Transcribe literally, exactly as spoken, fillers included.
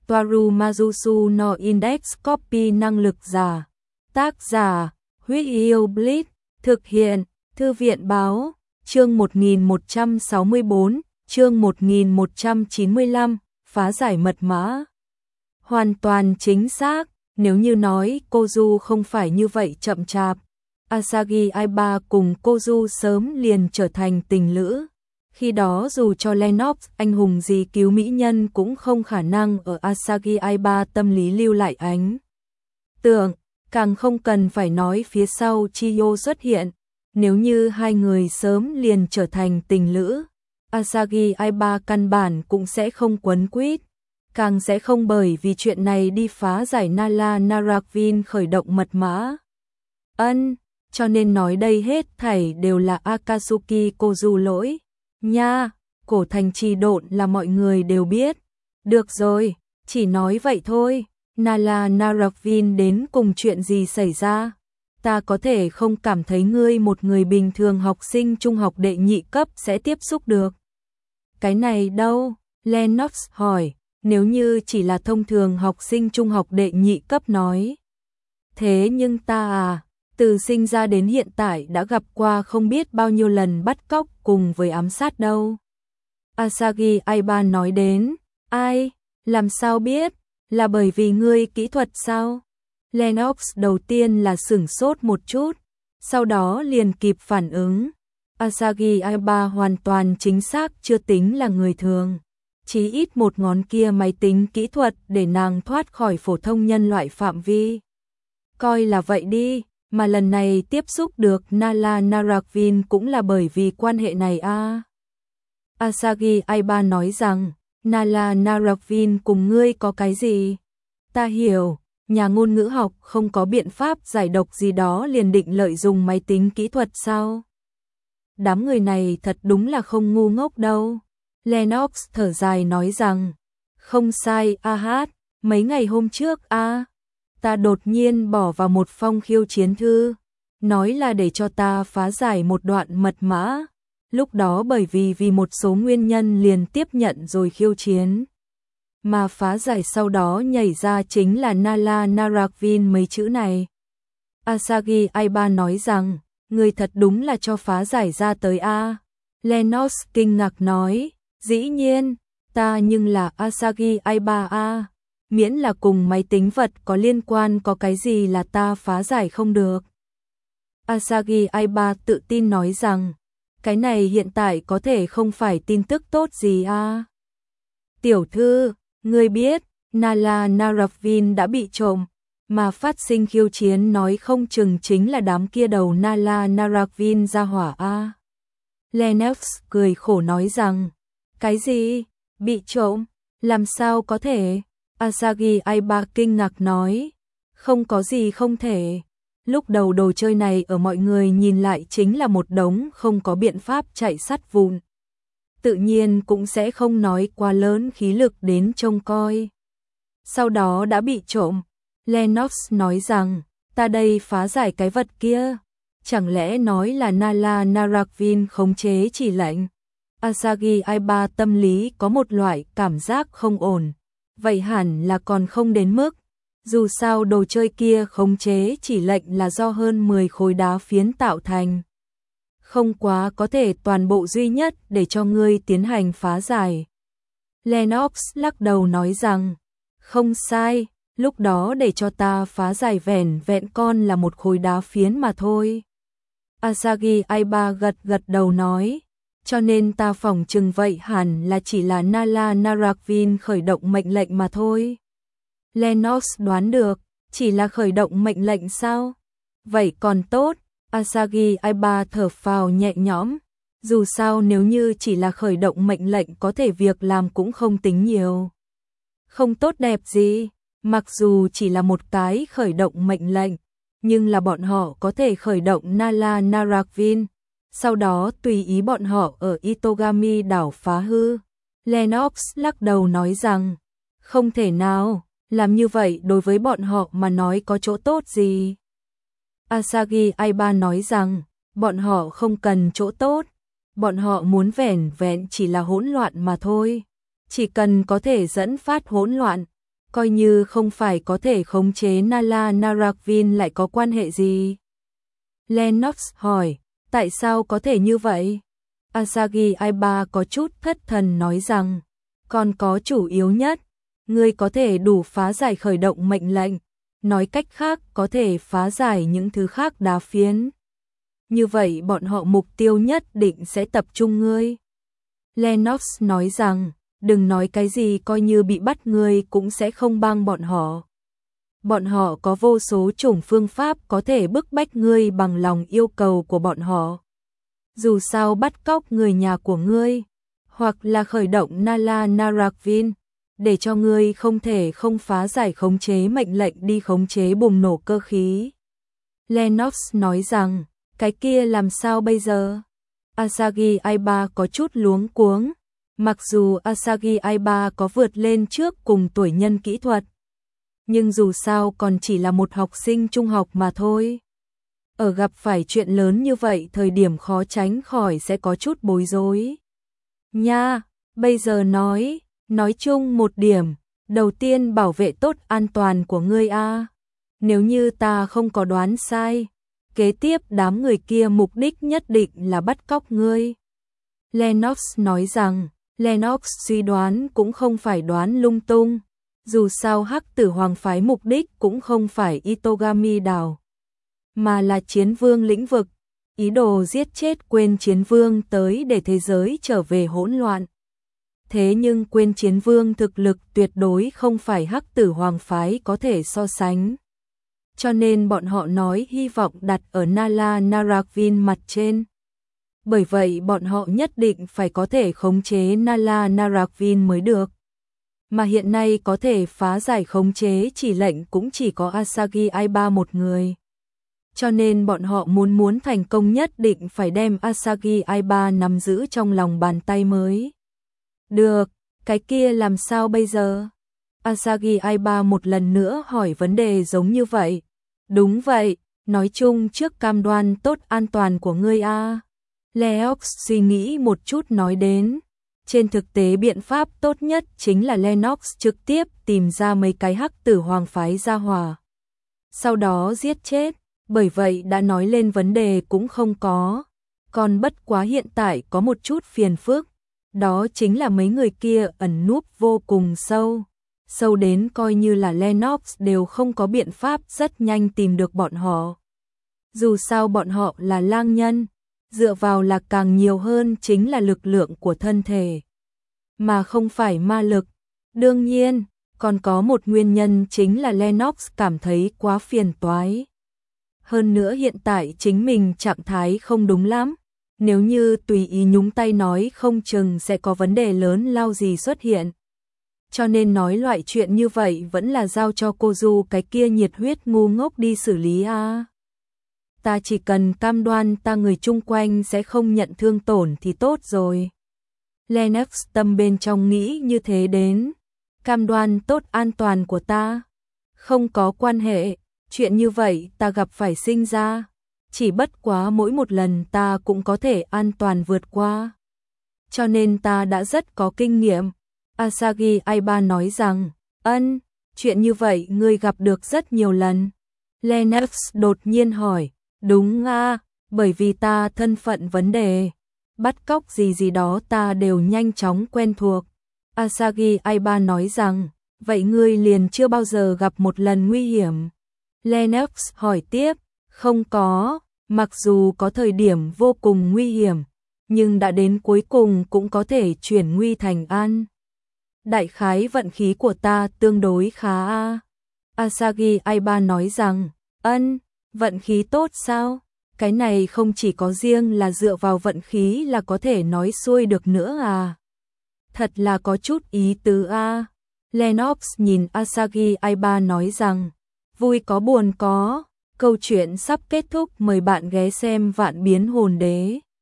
Toaru Majusu no Index Copy năng lực giả. Tác giả, Huyết Yêu Blitz, thực hiện, Thư viện Báo, chương một nghìn một trăm sáu mươi tư, chương một nghìn một trăm chín mươi lăm, phá giải mật mã. Hoàn toàn chính xác, nếu như nói Kozu không phải như vậy chậm chạp, Asagi Aiba cùng Kozu sớm liền trở thành tình lữ. Khi đó dù cho Lennox anh hùng gì cứu mỹ nhân cũng không khả năng ở Asagi Aiba tâm lý lưu lại ánh tượng, càng không cần phải nói phía sau Chiyo xuất hiện. Nếu như hai người sớm liền trở thành tình lữ, Asagi Aiba căn bản cũng sẽ không quấn quýt, càng sẽ không bởi vì chuyện này đi phá giải Nala Narakvin khởi động mật mã. Ân, cho nên nói đây hết thảy đều là Akatsuki Kozu lỗi. Nha, cổ thành trì độn là mọi người đều biết. Được rồi, chỉ nói vậy thôi. Nala Narakvin đến cùng chuyện gì xảy ra? Ta có thể không cảm thấy ngươi một người bình thường học sinh trung học đệ nhị cấp sẽ tiếp xúc được. Cái này đâu? Lennox hỏi, nếu như chỉ là thông thường học sinh trung học đệ nhị cấp nói. Thế nhưng ta à, từ sinh ra đến hiện tại đã gặp qua không biết bao nhiêu lần bắt cóc cùng với ám sát đâu. Asagi Aiba nói đến, ai, làm sao biết, là bởi vì ngươi kỹ thuật sao? Lennox đầu tiên là sửng sốt một chút, sau đó liền kịp phản ứng. Asagi Aiba hoàn toàn chính xác chưa tính là người thường. Chí ít một ngón kia máy tính kỹ thuật để nàng thoát khỏi phổ thông nhân loại phạm vi. Coi là vậy đi, mà lần này tiếp xúc được Nala Narakvin cũng là bởi vì quan hệ này a. À. Asagi Aiba nói rằng, Nala Narakvin cùng ngươi có cái gì? Ta hiểu, nhà ngôn ngữ học không có biện pháp giải độc gì đó liền định lợi dụng máy tính kỹ thuật sao? Đám người này thật đúng là không ngu ngốc đâu. Lennox thở dài nói rằng, không sai a hát, mấy ngày hôm trước a, à, ta đột nhiên bỏ vào một phong khiêu chiến thư, nói là để cho ta phá giải một đoạn mật mã. Lúc đó bởi vì vì một số nguyên nhân liền tiếp nhận rồi khiêu chiến. Mà phá giải sau đó nhảy ra chính là Nala Narakvin mấy chữ này. Asagi Aiba nói rằng, người thật đúng là cho phá giải ra tới a. À. Lennox kinh ngạc nói, dĩ nhiên, ta nhưng là Asagi Aiba a. À. Miễn là cùng máy tính vật có liên quan có cái gì là ta phá giải không được. Asagi Aiba tự tin nói rằng, cái này hiện tại có thể không phải tin tức tốt gì a. À. Tiểu thư, ngươi biết, Nala Narakvin đã bị trộm, mà phát sinh khiêu chiến nói không chừng chính là đám kia đầu Nala Narakvin ra hỏa a. À. Lennox cười khổ nói rằng, cái gì? Bị trộm? Làm sao có thể? Asagi Aiba kinh ngạc nói, không có gì không thể. Lúc đầu đồ chơi này ở mọi người nhìn lại chính là một đống không có biện pháp chạy sắt vụn. Tự nhiên cũng sẽ không nói quá lớn khí lực đến trông coi. Sau đó đã bị trộm. Lennox nói rằng, ta đây phá giải cái vật kia. Chẳng lẽ nói là Nala Narakvin khống chế chỉ lệnh? Asagi Aiba tâm lý có một loại cảm giác không ổn. Vậy hẳn là còn không đến mức. Dù sao đồ chơi kia khống chế chỉ lệnh là do hơn mười khối đá phiến tạo thành. Không quá có thể toàn bộ duy nhất để cho ngươi tiến hành phá giải. Lennox lắc đầu nói rằng, không sai, lúc đó để cho ta phá giải vẻn vẹn con là một khối đá phiến mà thôi. Asagi Aiba gật gật đầu nói, cho nên ta phỏng chừng vậy hẳn là chỉ là Nala Narakvin khởi động mệnh lệnh mà thôi. Lennox đoán được, chỉ là khởi động mệnh lệnh sao? Vậy còn tốt, Asagi Aiba thở phào nhẹ nhõm. Dù sao nếu như chỉ là khởi động mệnh lệnh có thể việc làm cũng không tính nhiều. Không tốt đẹp gì, mặc dù chỉ là một cái khởi động mệnh lệnh, nhưng là bọn họ có thể khởi động Nala Narakvin. Sau đó tùy ý bọn họ ở Itogami đảo phá hư. Lennox lắc đầu nói rằng, không thể nào, làm như vậy đối với bọn họ mà nói có chỗ tốt gì. Asagi Aiba nói rằng, bọn họ không cần chỗ tốt, bọn họ muốn vẻn vẹn chỉ là hỗn loạn mà thôi. Chỉ cần có thể dẫn phát hỗn loạn, coi như không phải có thể khống chế Nala Narakvin lại có quan hệ gì? Lennox hỏi, tại sao có thể như vậy? Asagi Aiba có chút thất thần nói rằng, còn có chủ yếu nhất, ngươi có thể đủ phá giải khởi động mệnh lệnh, nói cách khác có thể phá giải những thứ khác đá phiến. Như vậy bọn họ mục tiêu nhất định sẽ tập trung ngươi. Lennox nói rằng, đừng nói cái gì coi như bị bắt ngươi cũng sẽ không bang bọn họ. Bọn họ có vô số chủng phương pháp có thể bức bách ngươi bằng lòng yêu cầu của bọn họ. Dù sao bắt cóc người nhà của ngươi, hoặc là khởi động Nala Narakvin, để cho ngươi không thể không phá giải khống chế mệnh lệnh đi khống chế bùng nổ cơ khí. Lennox nói rằng, cái kia làm sao bây giờ? Asagi Aiba có chút luống cuống, mặc dù Asagi Aiba có vượt lên trước cùng tuổi nhân kỹ thuật, nhưng dù sao còn chỉ là một học sinh trung học mà thôi. Ở gặp phải chuyện lớn như vậy thời điểm khó tránh khỏi sẽ có chút bối rối. Nha, bây giờ nói, nói chung một điểm, đầu tiên bảo vệ tốt an toàn của ngươi a. Nếu như ta không có đoán sai, kế tiếp đám người kia mục đích nhất định là bắt cóc ngươi. Lennox nói rằng, Lennox suy đoán cũng không phải đoán lung tung, dù sao Hắc Tử Hoàng phái mục đích cũng không phải Itogami đảo, mà là chiến vương lĩnh vực, ý đồ giết chết Quên Chiến Vương tới để thế giới trở về hỗn loạn. Thế nhưng Quên Chiến Vương thực lực tuyệt đối không phải Hắc Tử Hoàng phái có thể so sánh. Cho nên bọn họ nói hy vọng đặt ở Nala Narakvin mặt trên. Bởi vậy bọn họ nhất định phải có thể khống chế Nala Narakvin mới được. Mà hiện nay có thể phá giải khống chế chỉ lệnh cũng chỉ có Asagi Aiba một người. Cho nên bọn họ muốn muốn thành công nhất định phải đem Asagi Aiba nắm giữ trong lòng bàn tay mới. Được, cái kia làm sao bây giờ? Asagi Aiba một lần nữa hỏi vấn đề giống như vậy. Đúng vậy, nói chung trước cam đoan tốt an toàn của ngươi a. Lennox suy nghĩ một chút nói đến. Trên thực tế biện pháp tốt nhất chính là Lennox trực tiếp tìm ra mấy cái Hắc Tử Hoàng phái gia hỏa, sau đó giết chết, bởi vậy đã nói lên vấn đề cũng không có. Còn bất quá hiện tại có một chút phiền phức, đó chính là mấy người kia ẩn núp vô cùng sâu, sâu đến coi như là Lennox đều không có biện pháp rất nhanh tìm được bọn họ. Dù sao bọn họ là lang nhân, dựa vào là càng nhiều hơn chính là lực lượng của thân thể, mà không phải ma lực. Đương nhiên, còn có một nguyên nhân chính là Lennox cảm thấy quá phiền toái. Hơn nữa hiện tại chính mình trạng thái không đúng lắm, nếu như tùy ý nhúng tay nói không chừng sẽ có vấn đề lớn lao gì xuất hiện. Cho nên nói loại chuyện như vậy vẫn là giao cho cô Du cái kia nhiệt huyết ngu ngốc đi xử lý a. Ta chỉ cần cam đoan ta người chung quanh sẽ không nhận thương tổn thì tốt rồi. Lennox tâm bên trong nghĩ như thế đến. Cam đoan tốt an toàn của ta. Không có quan hệ, chuyện như vậy ta gặp phải sinh ra. Chỉ bất quá mỗi một lần ta cũng có thể an toàn vượt qua. Cho nên ta đã rất có kinh nghiệm. Asagi Aiba nói rằng, ân, chuyện như vậy ngươi gặp được rất nhiều lần. Lennox đột nhiên hỏi, đúng à, bởi vì ta thân phận vấn đề, bắt cóc gì gì đó ta đều nhanh chóng quen thuộc. Asagi Aiba nói rằng, vậy ngươi liền chưa bao giờ gặp một lần nguy hiểm. Lennox hỏi tiếp, không có, mặc dù có thời điểm vô cùng nguy hiểm, nhưng đã đến cuối cùng cũng có thể chuyển nguy thành an. Đại khái vận khí của ta tương đối khá a. Asagi Aiba nói rằng, ân, vận khí tốt sao? Cái này không chỉ có riêng là dựa vào vận khí là có thể nói xuôi được nữa à? Thật là có chút ý tứ a. Lennox nhìn Asagi Aiba nói rằng, vui có buồn có, câu chuyện sắp kết thúc, mời bạn ghé xem Vạn Biến Hồn Đế.